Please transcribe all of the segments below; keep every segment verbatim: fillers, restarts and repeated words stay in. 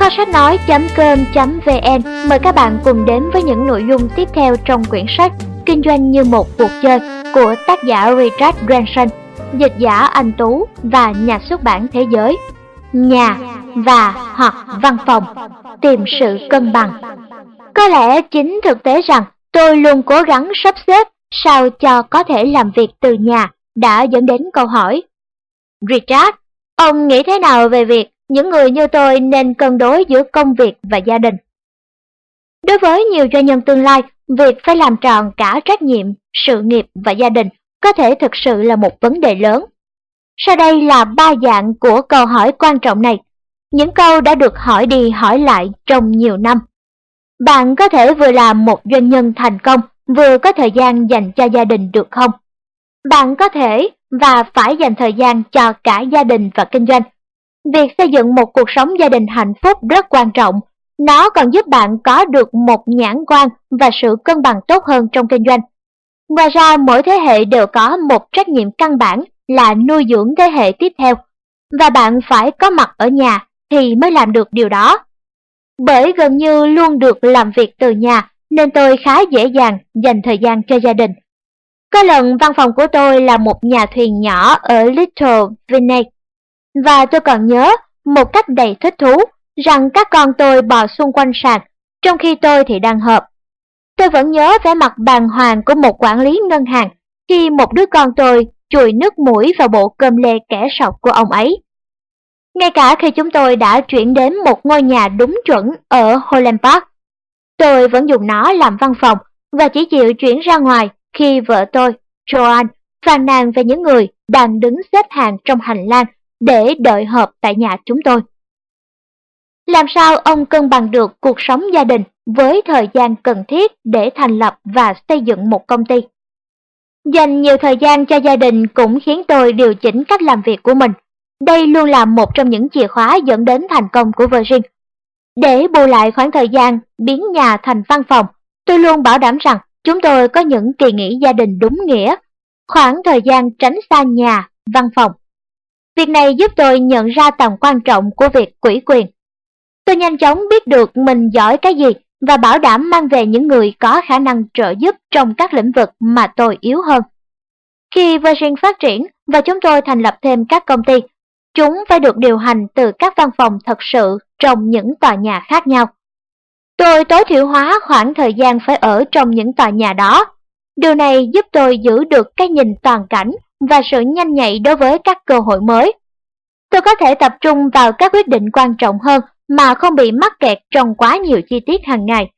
Kho sách nói chấm com chấm vn mời các bạn cùng đến với những nội dung tiếp theo trong quyển sách Kinh doanh như một cuộc chơi của tác giả Richard Branson, dịch giả Anh Tú và nhà xuất bản Thế Giới. Nhà và hoặc văn phòng, tìm sự cân bằng. Có lẽ chính thực tế rằng tôi luôn cố gắng sắp xếp sao cho có thể làm việc từ nhà đã dẫn đến câu hỏi: Richard, ông nghĩ thế nào về việc những người như tôi nên cân đối giữa công việc và gia đình? Đối với nhiều doanh nhân tương lai, việc phải làm tròn cả trách nhiệm, sự nghiệp và gia đình có thể thực sự là một vấn đề lớn. Sau đây là ba dạng của câu hỏi quan trọng này, những câu đã được hỏi đi hỏi lại trong nhiều năm. Bạn có thể vừa làm một doanh nhân thành công, vừa có thời gian dành cho gia đình được không? Bạn có thể và phải dành thời gian cho cả gia đình và kinh doanh. Việc xây dựng một cuộc sống gia đình hạnh phúc rất quan trọng. Nó còn giúp bạn có được một nhãn quan và sự cân bằng tốt hơn trong kinh doanh. Ngoài ra, mỗi thế hệ đều có một trách nhiệm căn bản là nuôi dưỡng thế hệ tiếp theo, và bạn phải có mặt ở nhà thì mới làm được điều đó. Bởi gần như luôn được làm việc từ nhà nên tôi khá dễ dàng dành thời gian cho gia đình. Có lần văn phòng của tôi là một nhà thuyền nhỏ ở Little Venice, và tôi còn nhớ một cách đầy thích thú rằng các con tôi bò xung quanh sàn, trong khi tôi thì đang họp. Tôi vẫn nhớ vẻ mặt bàng hoàng của một quản lý ngân hàng khi một đứa con tôi chùi nước mũi vào bộ cơm lê kẻ sọc của ông ấy. Ngay cả khi chúng tôi đã chuyển đến một ngôi nhà đúng chuẩn ở Holland Park, tôi vẫn dùng nó làm văn phòng và chỉ chịu chuyển ra ngoài khi vợ tôi, Joanne, phàn nàn về những người đang đứng xếp hàng trong hành lang để đợi họp tại nhà chúng tôi. Làm sao ông cân bằng được cuộc sống gia đình với thời gian cần thiết để thành lập và xây dựng một công ty? Dành nhiều thời gian cho gia đình cũng khiến tôi điều chỉnh cách làm việc của mình. Đây luôn là một trong những chìa khóa dẫn đến thành công của Virgin. Để bù lại khoảng thời gian biến nhà thành văn phòng, tôi luôn bảo đảm rằng chúng tôi có những kỳ nghỉ gia đình đúng nghĩa, khoảng thời gian tránh xa nhà, văn phòng. Việc này giúp tôi nhận ra tầm quan trọng của việc ủy quyền. Tôi nhanh chóng biết được mình giỏi cái gì và bảo đảm mang về những người có khả năng trợ giúp trong các lĩnh vực mà tôi yếu hơn. Khi Virgin phát triển và chúng tôi thành lập thêm các công ty, chúng phải được điều hành từ các văn phòng thật sự trong những tòa nhà khác nhau. Tôi tối thiểu hóa khoảng thời gian phải ở trong những tòa nhà đó. Điều này giúp tôi giữ được cái nhìn toàn cảnh và sự nhanh nhạy đối với các cơ hội mới. Tôi có thể tập trung vào các quyết định quan trọng hơn mà không bị mắc kẹt trong quá nhiều chi tiết hàng ngày.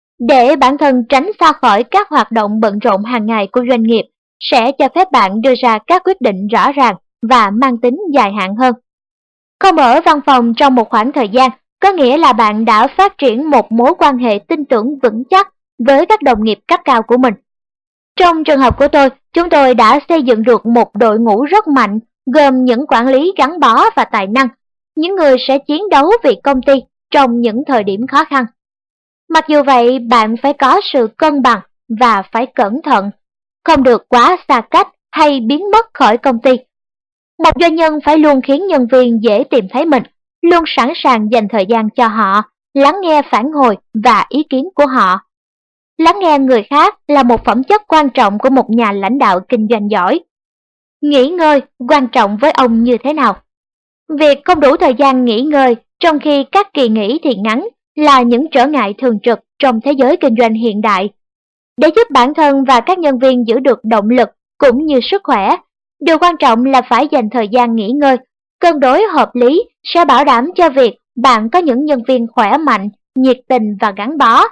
Để bản thân tránh xa khỏi các hoạt động bận rộn hàng ngày của doanh nghiệp sẽ cho phép bạn đưa ra các quyết định rõ ràng và mang tính dài hạn hơn. Không ở văn phòng trong một khoảng thời gian có nghĩa là bạn đã phát triển một mối quan hệ tin tưởng vững chắc với các đồng nghiệp cấp cao của mình. Trong trường hợp của tôi, chúng tôi đã xây dựng được một đội ngũ rất mạnh, gồm những quản lý gắn bó và tài năng, những người sẽ chiến đấu vì công ty trong những thời điểm khó khăn. Mặc dù vậy, bạn phải có sự cân bằng và phải cẩn thận, không được quá xa cách hay biến mất khỏi công ty. Một doanh nhân phải luôn khiến nhân viên dễ tìm thấy mình, luôn sẵn sàng dành thời gian cho họ, lắng nghe phản hồi và ý kiến của họ. Lắng nghe người khác là một phẩm chất quan trọng của một nhà lãnh đạo kinh doanh giỏi. Nghỉ ngơi quan trọng với ông như thế nào? Việc không đủ thời gian nghỉ ngơi trong khi các kỳ nghỉ thì ngắn là những trở ngại thường trực trong thế giới kinh doanh hiện đại. Để giúp bản thân và các nhân viên giữ được động lực cũng như sức khỏe, điều quan trọng là phải dành thời gian nghỉ ngơi. Cân đối hợp lý sẽ bảo đảm cho việc bạn có những nhân viên khỏe mạnh, nhiệt tình và gắn bó.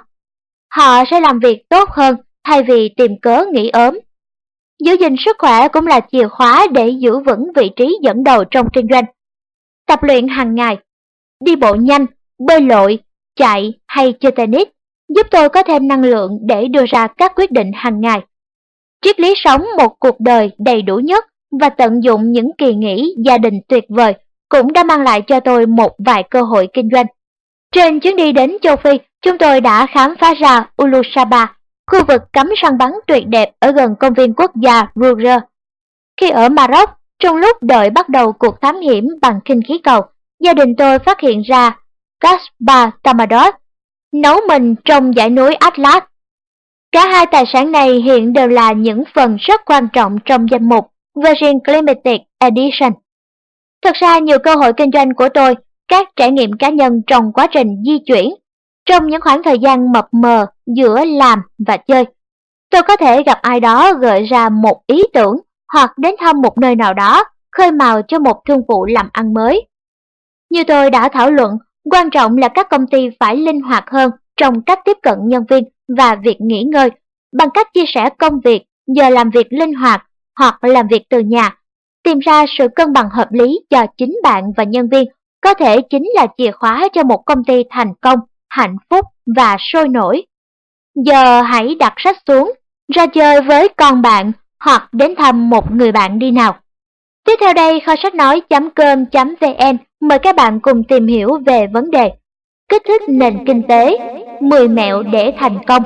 Họ sẽ làm việc tốt hơn thay vì tìm cớ nghỉ ốm. Giữ gìn sức khỏe cũng là chìa khóa để giữ vững vị trí dẫn đầu trong kinh doanh. Tập luyện hàng ngày, đi bộ nhanh, bơi lội, chạy hay chơi tennis giúp tôi có thêm năng lượng để đưa ra các quyết định hàng ngày. Triết lý sống một cuộc đời đầy đủ nhất và tận dụng những kỳ nghỉ gia đình tuyệt vời cũng đã mang lại cho tôi một vài cơ hội kinh doanh. Trên chuyến đi đến châu Phi, chúng tôi đã khám phá ra Ulusaba, khu vực cấm săn bắn tuyệt đẹp ở gần công viên quốc gia Rouge. Khi ở Maroc, trong lúc đợi bắt đầu cuộc thám hiểm bằng khinh khí cầu, gia đình tôi phát hiện ra Gaspar Tamados, nấu mình trong dãy núi Atlas. Cả hai tài sản này hiện đều là những phần rất quan trọng trong danh mục Virgin Limited Edition. Thật ra nhiều cơ hội kinh doanh của tôi, các trải nghiệm cá nhân trong quá trình di chuyển, trong những khoảng thời gian mập mờ giữa làm và chơi. Tôi có thể gặp ai đó gợi ra một ý tưởng hoặc đến thăm một nơi nào đó, khơi mào cho một thương vụ làm ăn mới. Như tôi đã thảo luận, quan trọng là các công ty phải linh hoạt hơn trong cách tiếp cận nhân viên và việc nghỉ ngơi, bằng cách chia sẻ công việc, giờ làm việc linh hoạt hoặc làm việc từ nhà. Tìm ra sự cân bằng hợp lý cho chính bạn và nhân viên có thể chính là chìa khóa cho một công ty thành công, hạnh phúc và sôi nổi. Giờ hãy đặt sách xuống, ra chơi với con bạn hoặc đến thăm một người bạn đi nào. Tiếp theo đây, kho sách nói chấm com chấm vn mời các bạn cùng tìm hiểu về vấn đề kích thích nền kinh tế, mười mẹo để thành công.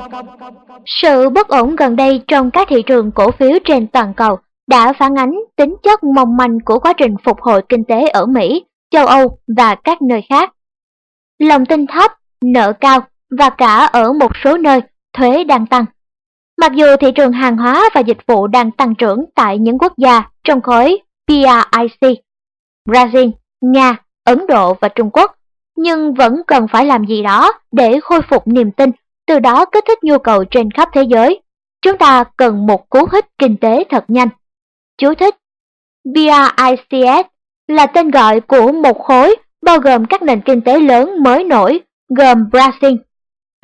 Sự bất ổn gần đây trong các thị trường cổ phiếu trên toàn cầu đã phản ánh tính chất mong manh của quá trình phục hồi kinh tế ở Mỹ, châu Âu và các nơi khác. Lòng tin thấp, nợ cao và cả ở một số nơi thuế đang tăng. Mặc dù thị trường hàng hóa và dịch vụ đang tăng trưởng tại những quốc gia trong khối pê rờ i xê, Brazil, Nga, Ấn Độ và Trung Quốc, nhưng vẫn cần phải làm gì đó để khôi phục niềm tin, từ đó kích thích nhu cầu trên khắp thế giới. Chúng ta cần một cú hích kinh tế thật nhanh. Chú thích: bê rờ i xê ét là tên gọi của một khối bao gồm các nền kinh tế lớn mới nổi gồm Brazil, P,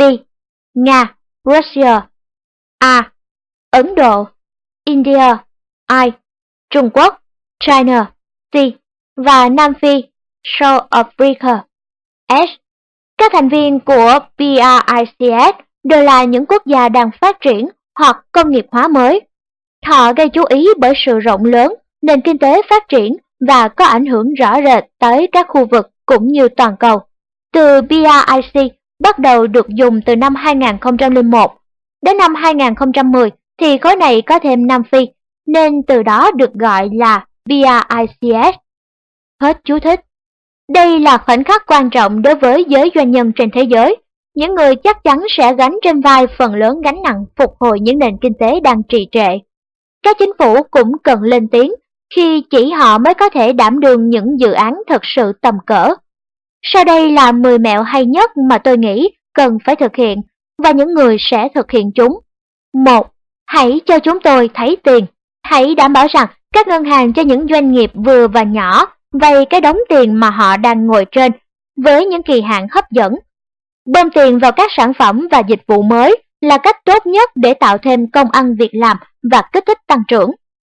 Nga, Russia, A, Ấn Độ, India, I, Trung Quốc, China, C và Nam Phi, South Africa, S. Các thành viên của pê rờ i xê ét đều là những quốc gia đang phát triển hoặc công nghiệp hóa mới. Họ gây chú ý bởi sự rộng lớn, nền kinh tế phát triển và có ảnh hưởng rõ rệt tới các khu vực cũng như toàn cầu. Từ pê rờ i xê bắt đầu được dùng từ năm hai nghìn không trăm lẻ một. Đến năm hai nghìn không trăm mười thì khối này có thêm Nam Phi, nên từ đó được gọi là pê rờ i xê ét. Hết chú thích. Đây là khoảnh khắc quan trọng đối với giới doanh nhân trên thế giới. Những người chắc chắn sẽ gánh trên vai phần lớn gánh nặng phục hồi những nền kinh tế đang trì trệ. Các chính phủ cũng cần lên tiếng, khi chỉ họ mới có thể đảm đương những dự án thật sự tầm cỡ. Sau đây là mười mẹo hay nhất mà tôi nghĩ cần phải thực hiện và những người sẽ thực hiện chúng. một. Hãy cho chúng tôi thấy tiền. Hãy đảm bảo rằng các ngân hàng cho những doanh nghiệp vừa và nhỏ vay cái đống tiền mà họ đang ngồi trên với những kỳ hạn hấp dẫn. Bơm tiền vào các sản phẩm và dịch vụ mới là cách tốt nhất để tạo thêm công ăn việc làm và kích thích tăng trưởng.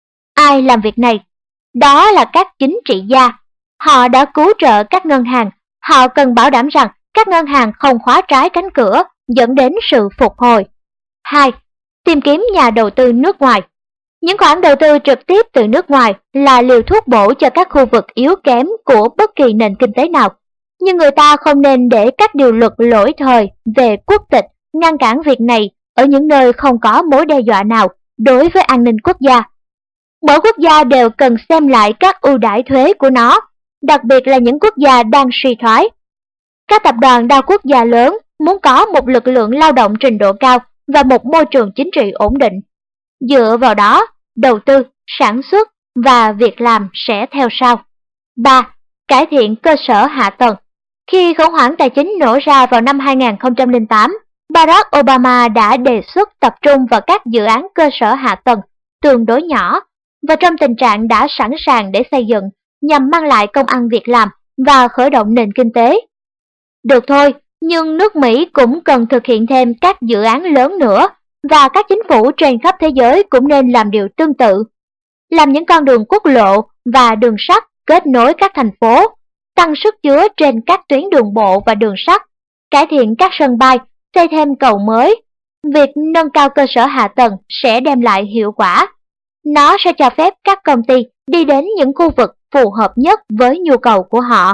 Ai làm việc này? Đó là các chính trị gia. Họ đã cứu trợ các ngân hàng. Họ cần bảo đảm rằng các ngân hàng không khóa trái cánh cửa, dẫn đến sự phục hồi. hai. Tìm kiếm nhà đầu tư nước ngoài. Những khoản đầu tư trực tiếp từ nước ngoài là liều thuốc bổ cho các khu vực yếu kém của bất kỳ nền kinh tế nào. Nhưng người ta không nên để các điều luật lỗi thời về quốc tịch ngăn cản việc này ở những nơi không có mối đe dọa nào đối với an ninh quốc gia. Mỗi quốc gia đều cần xem lại các ưu đãi thuế của nó, đặc biệt là những quốc gia đang suy thoái. Các tập đoàn đa quốc gia lớn muốn có một lực lượng lao động trình độ cao và một môi trường chính trị ổn định. Dựa vào đó, đầu tư, sản xuất và việc làm sẽ theo sau. ba. Cải thiện cơ sở hạ tầng. Khi khủng hoảng tài chính nổ ra vào năm hai nghìn không trăm lẻ tám, Barack Obama đã đề xuất tập trung vào các dự án cơ sở hạ tầng tương đối nhỏ và trong tình trạng đã sẵn sàng để xây dựng nhằm mang lại công ăn việc làm và khởi động nền kinh tế. Được thôi, nhưng nước Mỹ cũng cần thực hiện thêm các dự án lớn nữa và các chính phủ trên khắp thế giới cũng nên làm điều tương tự. Làm những con đường quốc lộ và đường sắt kết nối các thành phố, tăng sức chứa trên các tuyến đường bộ và đường sắt, cải thiện các sân bay, xây thêm cầu mới. Việc nâng cao cơ sở hạ tầng sẽ đem lại hiệu quả. Nó sẽ cho phép các công ty đi đến những khu vực phù hợp nhất với nhu cầu của họ.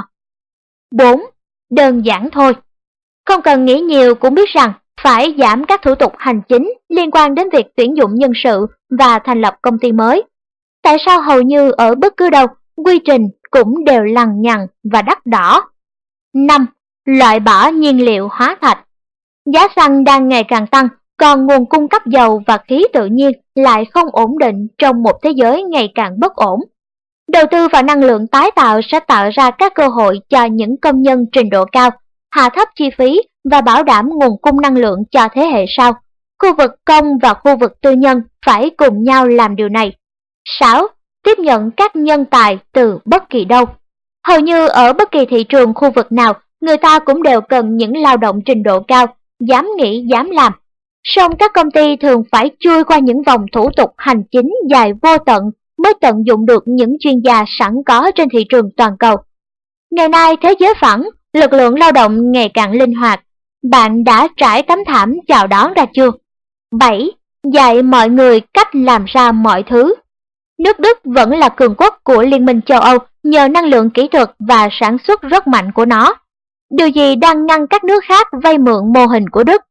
bốn. Đơn giản thôi. Không cần nghĩ nhiều cũng biết rằng phải giảm các thủ tục hành chính liên quan đến việc tuyển dụng nhân sự và thành lập công ty mới. Tại sao hầu như ở bất cứ đâu, quy trình cũng đều lằng nhằng và đắt đỏ? năm. loại bỏ nhiên liệu hóa thạch. Giá xăng đang ngày càng tăng, còn nguồn cung cấp dầu và khí tự nhiên lại không ổn định trong một thế giới ngày càng bất ổn. Đầu tư vào năng lượng tái tạo sẽ tạo ra các cơ hội cho những công nhân trình độ cao, hạ thấp chi phí và bảo đảm nguồn cung năng lượng cho thế hệ sau. Khu vực công và khu vực tư nhân phải cùng nhau làm điều này. sáu. Tiếp nhận các nhân tài từ bất kỳ đâu. Hầu như ở bất kỳ thị trường khu vực nào, người ta cũng đều cần những lao động trình độ cao, dám nghĩ dám làm. Song các công ty thường phải chui qua những vòng thủ tục hành chính dài vô tận mới tận dụng được những chuyên gia sẵn có trên thị trường toàn cầu. Ngày nay thế giới phẳng, lực lượng lao động ngày càng linh hoạt. Bạn đã trải tấm thảm chào đón ra chưa? bảy. Dạy mọi người cách làm ra mọi thứ. Nước Đức vẫn là cường quốc của Liên minh châu Âu nhờ năng lượng kỹ thuật và sản xuất rất mạnh của nó. Điều gì đang ngăn các nước khác vay mượn mô hình của Đức?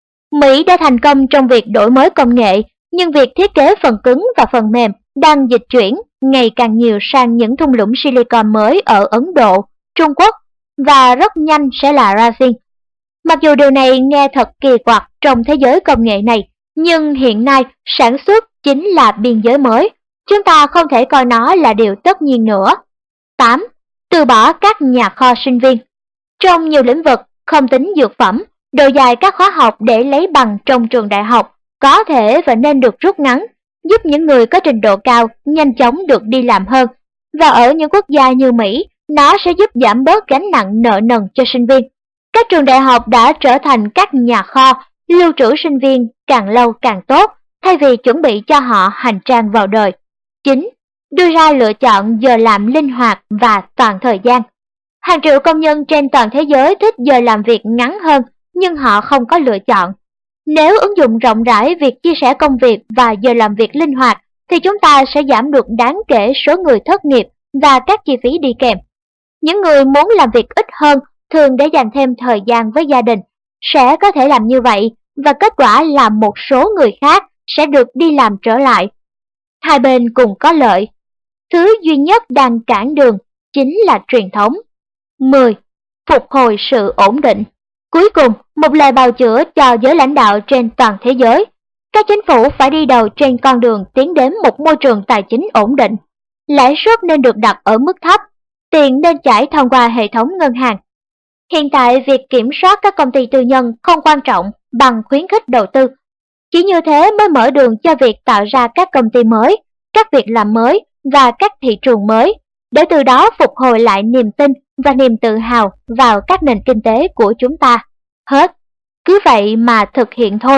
Mỹ đã thành công trong việc đổi mới công nghệ, nhưng việc thiết kế phần cứng và phần mềm đang dịch chuyển ngày càng nhiều sang những thung lũng silicon mới ở Ấn Độ, Trung Quốc và rất nhanh sẽ là Brazil. Mặc dù điều này nghe thật kỳ quặc trong thế giới công nghệ này, nhưng hiện nay sản xuất chính là biên giới mới. Chúng ta không thể coi nó là điều tất nhiên nữa. tám. Từ bỏ các nhà kho sinh viên. Trong nhiều lĩnh vực, không tính dược phẩm, độ dài các khóa học để lấy bằng trong trường đại học có thể và nên được rút ngắn, giúp những người có trình độ cao nhanh chóng được đi làm hơn. Và ở những quốc gia như Mỹ, nó sẽ giúp giảm bớt gánh nặng nợ nần cho sinh viên. Các trường đại học đã trở thành các nhà kho, lưu trữ sinh viên càng lâu càng tốt, thay vì chuẩn bị cho họ hành trang vào đời. chín. Đưa ra lựa chọn giờ làm linh hoạt và toàn thời gian. Hàng triệu công nhân trên toàn thế giới thích giờ làm việc ngắn hơn, nhưng họ không có lựa chọn. Nếu ứng dụng rộng rãi việc chia sẻ công việc và giờ làm việc linh hoạt, thì chúng ta sẽ giảm được đáng kể số người thất nghiệp và các chi phí đi kèm. Những người muốn làm việc ít hơn, thường để dành thêm thời gian với gia đình, sẽ có thể làm như vậy, và kết quả là một số người khác sẽ được đi làm trở lại. Hai bên cùng có lợi. Thứ duy nhất đang cản đường chính là truyền thống. mười. Phục hồi sự ổn định. Cuối cùng, một lời bào chữa cho giới lãnh đạo trên toàn thế giới. Các chính phủ phải đi đầu trên con đường tiến đến một môi trường tài chính ổn định. Lãi suất nên được đặt ở mức thấp, tiền nên chảy thông qua hệ thống ngân hàng. Hiện tại, việc kiểm soát các công ty tư nhân không quan trọng bằng khuyến khích đầu tư. Chỉ như thế mới mở đường cho việc tạo ra các công ty mới, các việc làm mới và các thị trường mới, để từ đó phục hồi lại niềm tin và niềm tự hào vào các nền kinh tế của chúng ta. Hết. Cứ vậy mà thực hiện thôi.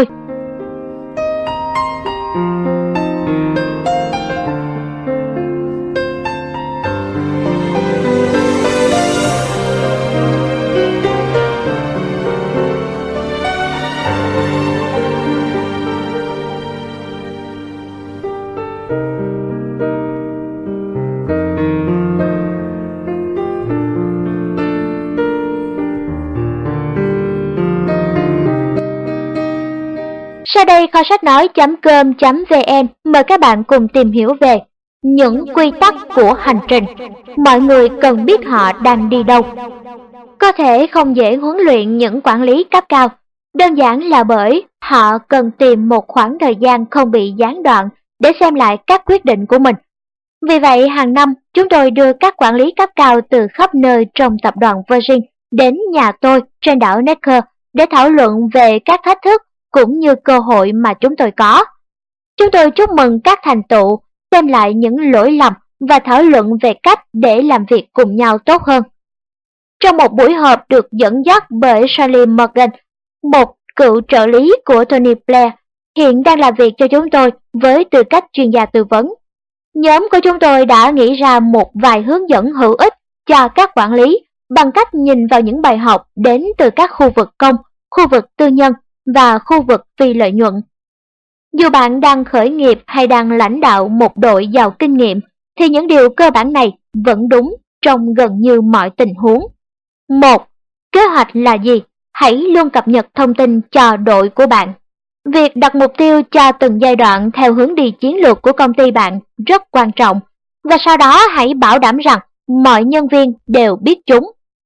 Sau đây kho sách nói chấm com chấm vn mời các bạn cùng tìm hiểu về những quy tắc của hành trình. Mọi người cần biết họ đang đi đâu. Có thể không dễ huấn luyện những quản lý cấp cao, đơn giản là bởi họ cần tìm một khoảng thời gian không bị gián đoạn để xem lại các quyết định của mình. Vì vậy, hàng năm, chúng tôi đưa các quản lý cấp cao từ khắp nơi trong tập đoàn Virgin đến nhà tôi trên đảo Necker để thảo luận về các thách thức cũng như cơ hội mà chúng tôi có. Chúng tôi chúc mừng các thành tựu, xem lại những lỗi lầm và thảo luận về cách để làm việc cùng nhau tốt hơn. Trong một buổi họp được dẫn dắt bởi Charlie Morgan, một cựu trợ lý của Tony Blair, hiện đang làm việc cho chúng tôi với tư cách chuyên gia tư vấn. Nhóm của chúng tôi đã nghĩ ra một vài hướng dẫn hữu ích cho các quản lý bằng cách nhìn vào những bài học đến từ các khu vực công, khu vực tư nhân và khu vực phi lợi nhuận. Dù bạn đang khởi nghiệp hay đang lãnh đạo một đội giàu kinh nghiệm, thì những điều cơ bản này vẫn đúng trong gần như mọi tình huống. một. Kế hoạch là gì? Hãy luôn cập nhật thông tin cho đội của bạn. Việc đặt mục tiêu cho từng giai đoạn theo hướng đi chiến lược của công ty bạn rất quan trọng, và sau đó hãy bảo đảm rằng mọi nhân viên đều biết chúng.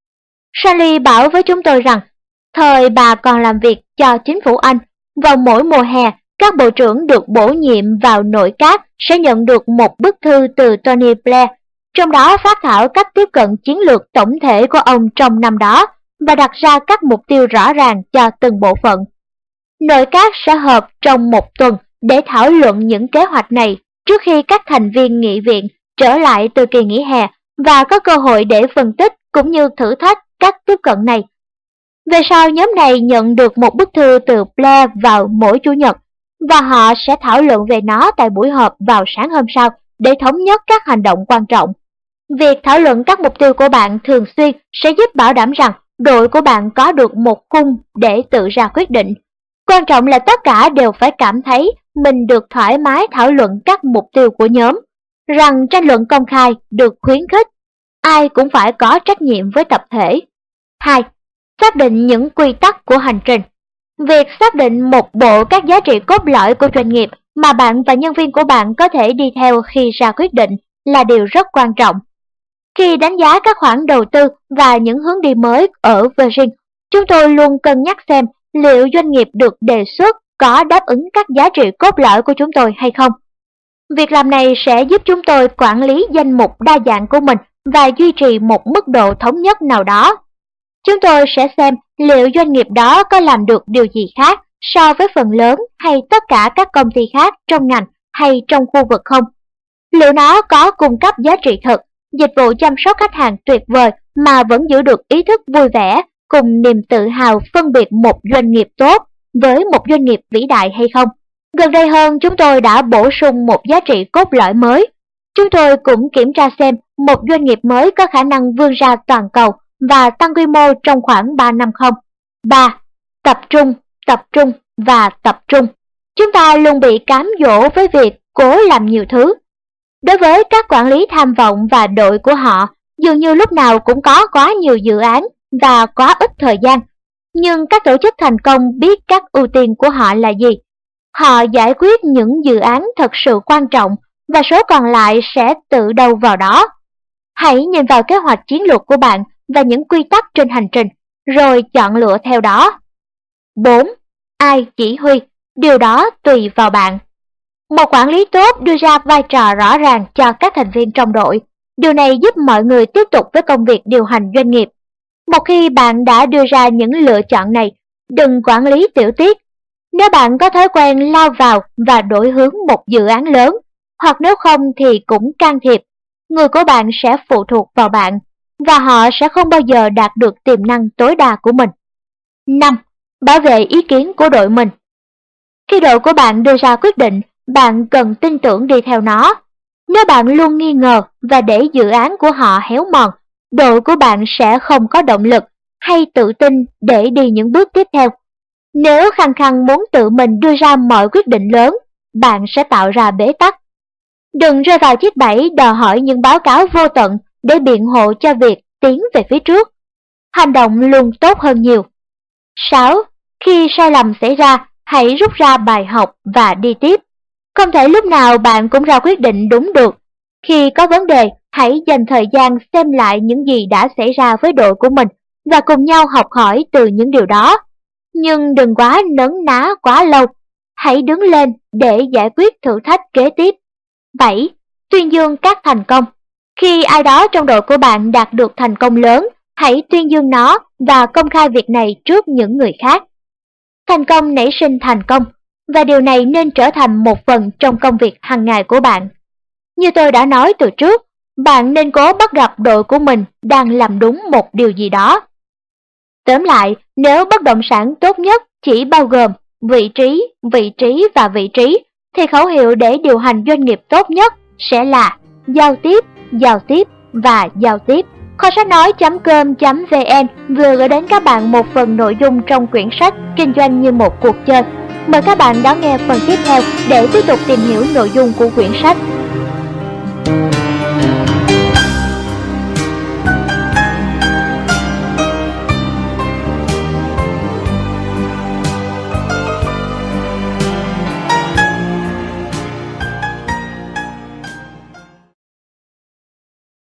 Sally bảo với chúng tôi rằng, thời bà còn làm việc cho chính phủ Anh, vào mỗi mùa hè, các bộ trưởng được bổ nhiệm vào nội các sẽ nhận được một bức thư từ Tony Blair, trong đó phác thảo cách tiếp cận chiến lược tổng thể của ông trong năm đó và đặt ra các mục tiêu rõ ràng cho từng bộ phận. Nội các sẽ họp trong một tuần để thảo luận những kế hoạch này trước khi các thành viên nghị viện trở lại từ kỳ nghỉ hè và có cơ hội để phân tích cũng như thử thách cách tiếp cận này. Về sau, nhóm này nhận được một bức thư từ Blair vào mỗi Chủ nhật và họ sẽ thảo luận về nó tại buổi họp vào sáng hôm sau để thống nhất các hành động quan trọng. Việc thảo luận các mục tiêu của bạn thường xuyên sẽ giúp bảo đảm rằng đội của bạn có được một khung để tự ra quyết định. Quan trọng là tất cả đều phải cảm thấy mình được thoải mái thảo luận các mục tiêu của nhóm, rằng tranh luận công khai được khuyến khích, ai cũng phải có trách nhiệm với tập thể. hai. Xác định những quy tắc của hành trình. Việc xác định một bộ các giá trị cốt lõi của doanh nghiệp mà bạn và nhân viên của bạn có thể đi theo khi ra quyết định là điều rất quan trọng. Khi đánh giá các khoản đầu tư và những hướng đi mới ở Virgin, chúng tôi luôn cân nhắc xem liệu doanh nghiệp được đề xuất có đáp ứng các giá trị cốt lõi của chúng tôi hay không. Việc làm này sẽ giúp chúng tôi quản lý danh mục đa dạng của mình và duy trì một mức độ thống nhất nào đó. Chúng tôi sẽ xem liệu doanh nghiệp đó có làm được điều gì khác so với phần lớn hay tất cả các công ty khác trong ngành hay trong khu vực không. Liệu nó có cung cấp giá trị thực, dịch vụ chăm sóc khách hàng tuyệt vời mà vẫn giữ được ý thức vui vẻ cùng niềm tự hào phân biệt một doanh nghiệp tốt với một doanh nghiệp vĩ đại hay không. Gần đây hơn, chúng tôi đã bổ sung một giá trị cốt lõi mới. Chúng tôi cũng kiểm tra xem một doanh nghiệp mới có khả năng vươn ra toàn cầu và tăng quy mô trong khoảng ba năm không. ba. Tập trung, tập trung và tập trung. Chúng ta luôn bị cám dỗ với việc cố làm nhiều thứ. Đối với các quản lý tham vọng và đội của họ, dường như lúc nào cũng có quá nhiều dự án và quá ít thời gian. Nhưng các tổ chức thành công biết các ưu tiên của họ là gì. Họ giải quyết những dự án thật sự quan trọng và số còn lại sẽ tự đầu vào đó. Hãy nhìn vào kế hoạch chiến lược của bạn và những quy tắc trên hành trình, rồi chọn lựa theo đó. bốn. Ai chỉ huy? Điều đó tùy vào bạn. Một quản lý tốt đưa ra vai trò rõ ràng cho các thành viên trong đội. Điều này giúp mọi người tiếp tục với công việc điều hành doanh nghiệp. Một khi bạn đã đưa ra những lựa chọn này, đừng quản lý tiểu tiết. Nếu bạn có thói quen lao vào và đổi hướng một dự án lớn, hoặc nếu không thì cũng can thiệp, người của bạn sẽ phụ thuộc vào bạn, và họ sẽ không bao giờ đạt được tiềm năng tối đa của mình. năm. Bảo vệ ý kiến của đội mình. Khi đội của bạn đưa ra quyết định, bạn cần tin tưởng đi theo nó. Nếu bạn luôn nghi ngờ và để dự án của họ héo mòn, đội của bạn sẽ không có động lực hay tự tin để đi những bước tiếp theo. Nếu khăng khăng muốn tự mình đưa ra mọi quyết định lớn, bạn sẽ tạo ra bế tắc. Đừng rơi vào chiếc bẫy đòi hỏi những báo cáo vô tận để biện hộ cho việc tiến về phía trước. Hành động luôn tốt hơn nhiều. sáu. Khi sai lầm xảy ra, hãy rút ra bài học và đi tiếp. Không thể lúc nào bạn cũng ra quyết định đúng được. Khi có vấn đề, hãy dành thời gian xem lại những gì đã xảy ra với đội của mình và cùng nhau học hỏi từ những điều đó. Nhưng đừng quá nấn ná quá lâu. Hãy đứng lên để giải quyết thử thách kế tiếp. bảy. Tuyên dương các thành công. Khi ai đó trong đội của bạn đạt được thành công lớn, hãy tuyên dương nó và công khai việc này trước những người khác. Thành công nảy sinh thành công, và điều này nên trở thành một phần trong công việc hàng ngày của bạn. Như tôi đã nói từ trước, bạn nên cố bắt gặp đội của mình đang làm đúng một điều gì đó. Tóm lại, nếu bất động sản tốt nhất chỉ bao gồm vị trí, vị trí và vị trí, thì khẩu hiệu để điều hành doanh nghiệp tốt nhất sẽ là giao tiếp, giao tiếp và giao tiếp. Kho sách nói chấm com chấm vn vừa gửi đến các bạn một phần nội dung trong quyển sách Kinh doanh như một cuộc chơi. Mời các bạn đón nghe phần tiếp theo để tiếp tục tìm hiểu nội dung của quyển sách.